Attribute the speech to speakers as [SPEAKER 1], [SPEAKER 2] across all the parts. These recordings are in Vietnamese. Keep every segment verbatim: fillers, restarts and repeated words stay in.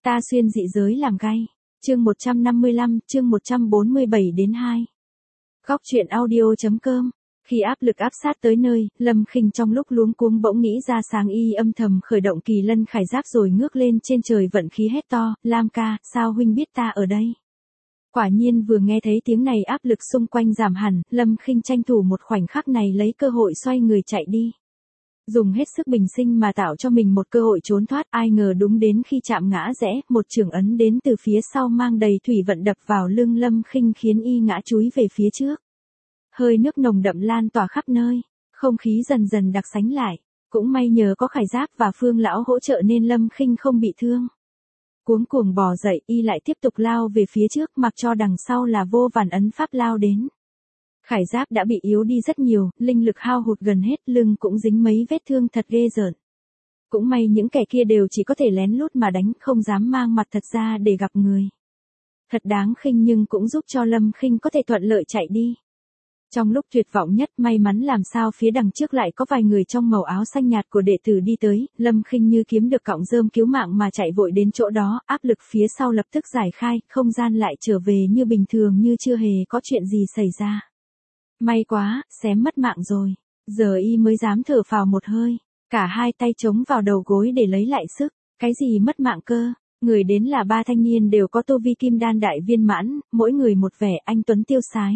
[SPEAKER 1] Ta xuyên dị giới làm gay. Chương một trăm năm mươi lăm, chương một trăm bốn mươi bảy đến hai. Góc truyện audio.com. Khi áp lực áp sát tới nơi, Lâm Khinh trong lúc luống cuống bỗng nghĩ ra sáng y âm thầm khởi động kỳ lân khải giáp rồi ngước lên trên trời vận khí hét to, Lam ca, sao huynh biết ta ở đây? Quả nhiên vừa nghe thấy tiếng này áp lực xung quanh giảm hẳn, Lâm Khinh tranh thủ một khoảnh khắc này lấy cơ hội xoay người chạy đi. Dùng hết sức bình sinh mà tạo cho mình một cơ hội trốn thoát, ai ngờ đúng đến khi chạm ngã rẽ, một chưởng ấn đến từ phía sau mang đầy thủy vận đập vào lưng Lâm Khinh khiến y ngã chúi về phía trước. Hơi nước nồng đậm lan tỏa khắp nơi, không khí dần dần đặc sánh lại, cũng may nhờ có khải giáp và Phương lão hỗ trợ nên Lâm Khinh không bị thương. Cuống cuồng bò dậy, y lại tiếp tục lao về phía trước mặc cho đằng sau là vô vàn ấn pháp lao đến. Khải giáp đã bị yếu đi rất nhiều, linh lực hao hụt gần hết, lưng cũng dính mấy vết thương thật ghê rợn. Cũng may những kẻ kia đều chỉ có thể lén lút mà đánh, không dám mang mặt thật ra để gặp người. Thật đáng khinh nhưng cũng giúp cho Lâm Khinh có thể thuận lợi chạy đi. Trong lúc tuyệt vọng nhất, may mắn làm sao phía đằng trước lại có vài người trong màu áo xanh nhạt của đệ tử đi tới, Lâm Khinh như kiếm được cọng rơm cứu mạng mà chạy vội đến chỗ đó, áp lực phía sau lập tức giải khai, không gian lại trở về như bình thường như chưa hề có chuyện gì xảy ra. May quá, xém mất mạng rồi. Giờ y mới dám thở phào một hơi. Cả hai tay chống vào đầu gối để lấy lại sức. Cái gì mất mạng cơ? Người đến là ba thanh niên đều có tu vi kim đan đại viên mãn, mỗi người một vẻ anh tuấn tiêu sái.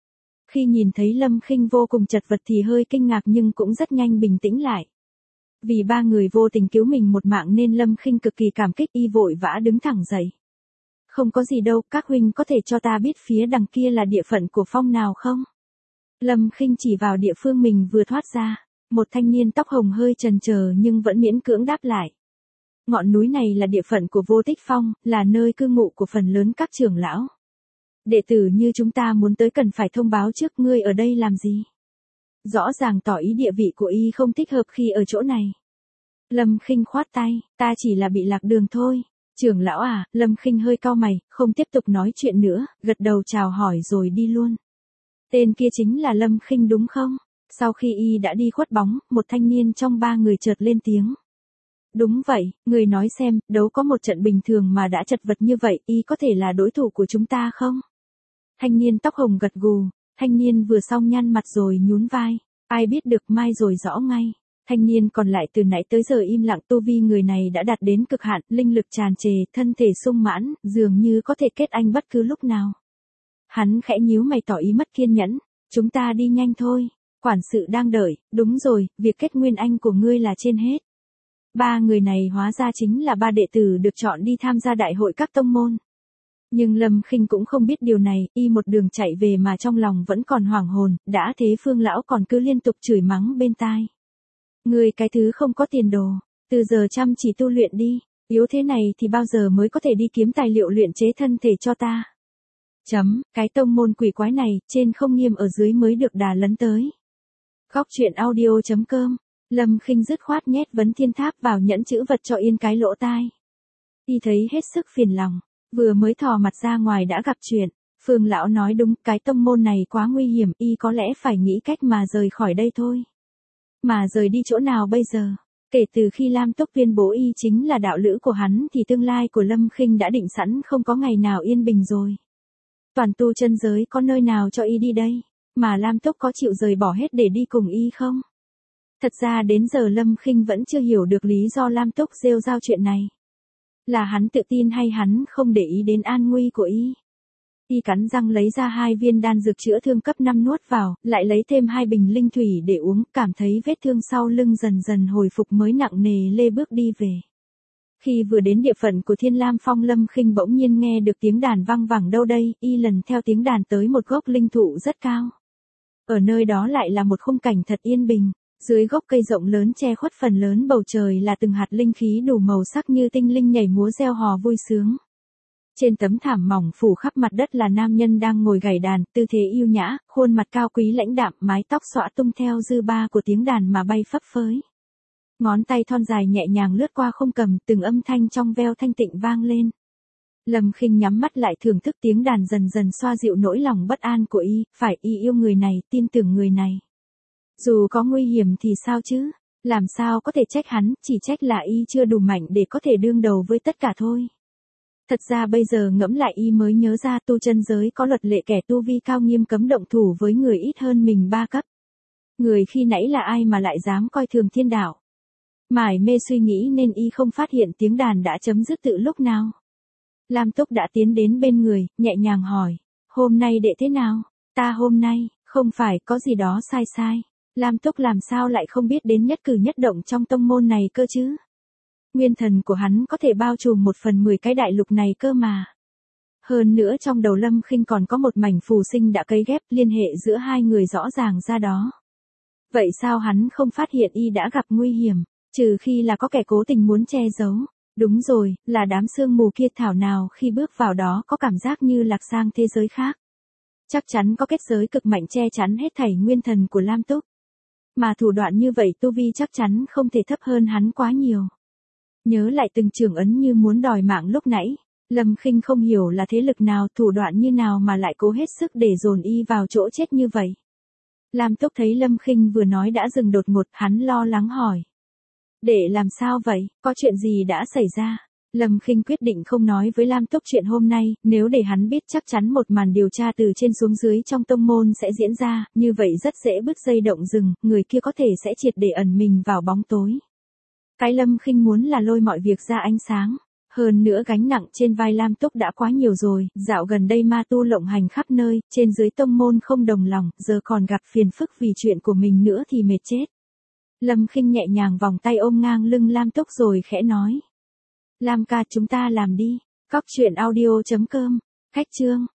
[SPEAKER 1] Khi nhìn thấy Lâm Khinh vô cùng chật vật thì hơi kinh ngạc nhưng cũng rất nhanh bình tĩnh lại. Vì ba người vô tình cứu mình một mạng nên Lâm Khinh cực kỳ cảm kích, y vội vã đứng thẳng dậy. Không có gì đâu, các huynh có thể cho ta biết phía đằng kia là địa phận của phong nào không? Lâm Khinh chỉ vào địa phương mình vừa thoát ra, một thanh niên tóc hồng hơi chần chờ nhưng vẫn miễn cưỡng đáp lại. Ngọn núi này là địa phận của Vô Tích Phong, là nơi cư ngụ của phần lớn các trưởng lão. Đệ tử như chúng ta muốn tới cần phải thông báo trước, ngươi ở đây làm gì? Rõ ràng tỏ ý địa vị của y không thích hợp khi ở chỗ này. Lâm Khinh khoát tay, ta chỉ là bị lạc đường thôi. Trưởng lão à, Lâm Khinh hơi cau mày, không tiếp tục nói chuyện nữa, gật đầu chào hỏi rồi đi luôn. Tên kia chính là Lâm Khinh đúng không? Sau khi y đã đi khuất bóng, một thanh niên trong ba người chợt lên tiếng. Đúng vậy, người nói xem, đấu có một trận bình thường mà đã chật vật như vậy, y có thể là đối thủ của chúng ta không? Thanh niên tóc hồng gật gù, thanh niên vừa xong nhăn mặt rồi nhún vai, ai biết được mai rồi rõ ngay. Thanh niên còn lại từ nãy tới giờ im lặng, tu vi người này đã đạt đến cực hạn, linh lực tràn trề, thân thể sung mãn, dường như có thể kết anh bất cứ lúc nào. Hắn khẽ nhíu mày tỏ ý mất kiên nhẫn, chúng ta đi nhanh thôi, quản sự đang đợi, đúng rồi, việc kết nguyên anh của ngươi là trên hết. Ba người này hóa ra chính là ba đệ tử được chọn đi tham gia đại hội các tông môn. Nhưng Lâm Khinh cũng không biết điều này, y một đường chạy về mà trong lòng vẫn còn hoảng hồn, đã thế Phương lão còn cứ liên tục chửi mắng bên tai. Ngươi cái thứ không có tiền đồ, từ giờ chăm chỉ tu luyện đi, yếu thế này thì bao giờ mới có thể đi kiếm tài liệu luyện chế thân thể cho ta. Chấm, cái tông môn quỷ quái này, trên không nghiêm ở dưới mới được đà lấn tới. Góc truyện audio.com. Lâm Khinh dứt khoát nhét vấn thiên tháp vào nhẫn chữ vật cho yên cái lỗ tai. Y thấy hết sức phiền lòng, vừa mới thò mặt ra ngoài đã gặp chuyện. Phương lão nói đúng, cái tông môn này quá nguy hiểm, y có lẽ phải nghĩ cách mà rời khỏi đây thôi. Mà rời đi chỗ nào bây giờ? Kể từ khi Lam Túc tuyên bố y chính là đạo lữ của hắn thì tương lai của Lâm Khinh đã định sẵn không có ngày nào yên bình rồi. Toàn tu chân giới có nơi nào cho y đi đây, mà Lam Túc có chịu rời bỏ hết để đi cùng y không? Thật ra đến giờ Lâm Khinh vẫn chưa hiểu được lý do Lam Túc rêu rao chuyện này. Là hắn tự tin hay hắn không để ý đến an nguy của y? Y cắn răng lấy ra hai viên đan dược chữa thương cấp năm nuốt vào, lại lấy thêm hai bình linh thủy để uống, cảm thấy vết thương sau lưng dần dần hồi phục mới nặng nề lê bước đi về. Khi vừa đến địa phận của Thiên Lam Phong, Lâm Khinh bỗng nhiên nghe được tiếng đàn vang vẳng đâu đây, y lần theo tiếng đàn tới một gốc linh thụ rất cao. Ở nơi đó lại là một khung cảnh thật yên bình, dưới gốc cây rộng lớn che khuất phần lớn bầu trời là từng hạt linh khí đủ màu sắc như tinh linh nhảy múa reo hò vui sướng. Trên tấm thảm mỏng phủ khắp mặt đất là nam nhân đang ngồi gảy đàn, tư thế yêu nhã, khuôn mặt cao quý lãnh đạm, mái tóc xõa tung theo dư ba của tiếng đàn mà bay phấp phới. Ngón tay thon dài nhẹ nhàng lướt qua khung cầm, từng âm thanh trong veo thanh tịnh vang lên. Lâm Khinh nhắm mắt lại thưởng thức tiếng đàn dần dần xoa dịu nỗi lòng bất an của y, phải y yêu người này, tin tưởng người này. Dù có nguy hiểm thì sao chứ, làm sao có thể trách hắn, chỉ trách là y chưa đủ mạnh để có thể đương đầu với tất cả thôi. Thật ra bây giờ ngẫm lại y mới nhớ ra tu chân giới có luật lệ kẻ tu vi cao nghiêm cấm động thủ với người ít hơn mình ba cấp. Người khi nãy là ai mà lại dám coi thường thiên đạo? Mải mê suy nghĩ nên y không phát hiện tiếng đàn đã chấm dứt từ lúc nào. Lam Túc đã tiến đến bên người, nhẹ nhàng hỏi, hôm nay đệ thế nào? Ta hôm nay, không phải có gì đó sai sai. Lam Túc làm sao lại không biết đến nhất cử nhất động trong tông môn này cơ chứ? Nguyên thần của hắn có thể bao trùm một phần mười cái đại lục này cơ mà. Hơn nữa trong đầu Lâm Khinh còn có một mảnh phù sinh đã cấy ghép liên hệ giữa hai người rõ ràng ra đó. Vậy sao hắn không phát hiện y đã gặp nguy hiểm, trừ khi là có kẻ cố tình muốn che giấu. Đúng rồi, là đám sương mù kia thảo nào khi bước vào đó có cảm giác như lạc sang thế giới khác. Chắc chắn có kết giới cực mạnh che chắn hết thảy nguyên thần của Lam Túc. Mà thủ đoạn như vậy tu vi chắc chắn không thể thấp hơn hắn quá nhiều. Nhớ lại từng trường ấn như muốn đòi mạng lúc nãy, Lâm Khinh không hiểu là thế lực nào, thủ đoạn như nào mà lại cố hết sức để dồn y vào chỗ chết như vậy. Lam Túc thấy Lâm Khinh vừa nói đã dừng đột ngột, hắn lo lắng hỏi. Để làm sao vậy, có chuyện gì đã xảy ra? Lâm Khinh quyết định không nói với Lam Túc chuyện hôm nay, nếu để hắn biết chắc chắn một màn điều tra từ trên xuống dưới trong tông môn sẽ diễn ra, như vậy rất dễ bứt dây động rừng, người kia có thể sẽ triệt để ẩn mình vào bóng tối. Cái Lâm Khinh muốn là lôi mọi việc ra ánh sáng. Hơn nữa gánh nặng trên vai Lam Túc đã quá nhiều rồi, dạo gần đây ma tu lộng hành khắp nơi, trên dưới tông môn không đồng lòng, giờ còn gặp phiền phức vì chuyện của mình nữa thì mệt chết. Lâm Khinh nhẹ nhàng vòng tay ôm ngang lưng Lam Túc rồi khẽ nói. Lam ca chúng ta làm đi. Cóc truyện audio chấm com. Cách chương.